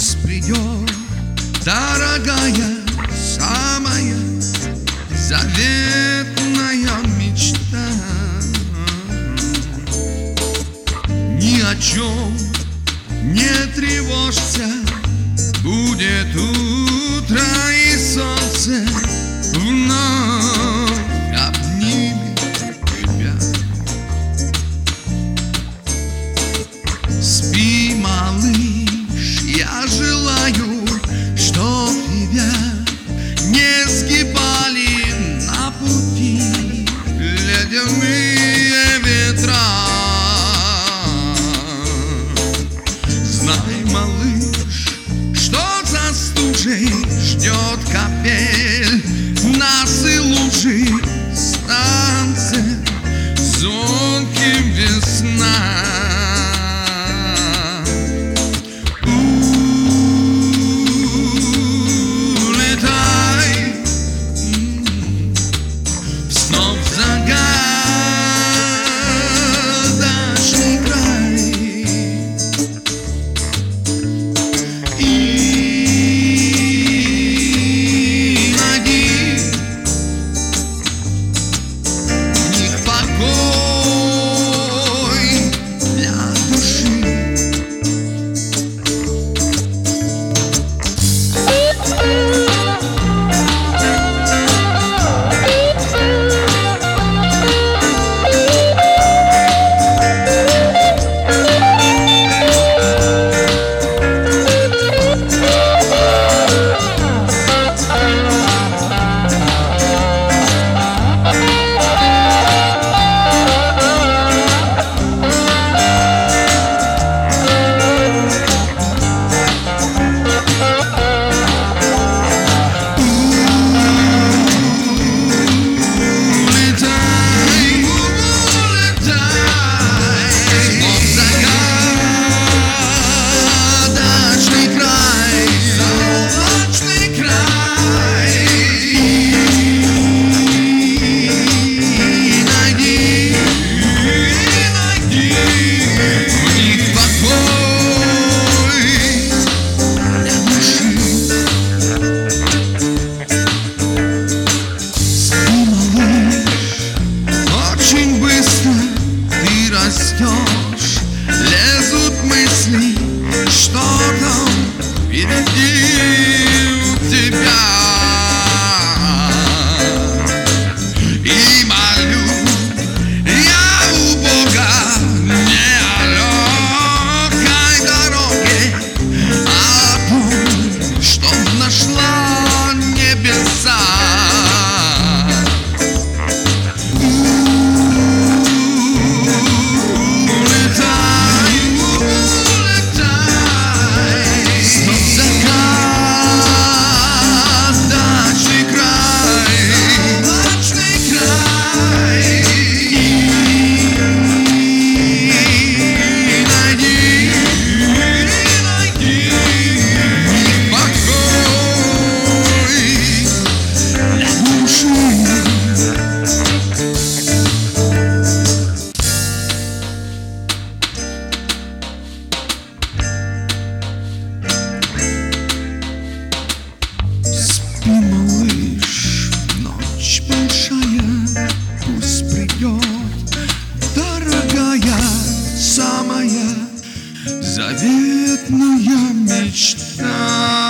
Пусть придет, дорогая, самая заветная мечта. Ни о чем не тревожься, будет утро и солнце вновь обнимет тебя. Спи, малыш, я желаю, чтоб тебя не сгибали на пути ледяные ветра. Знай, малыш, что за стужей ждет капель, нас и лужи станция звонким весна. Лезут мысли, что там впереди у тебя. И молю я у Бога не о легкой дороге, а о том, чтоб нашла небеса. Спи, малыш, ночь большая, пусть придет, дорогая, самая заветная мечта.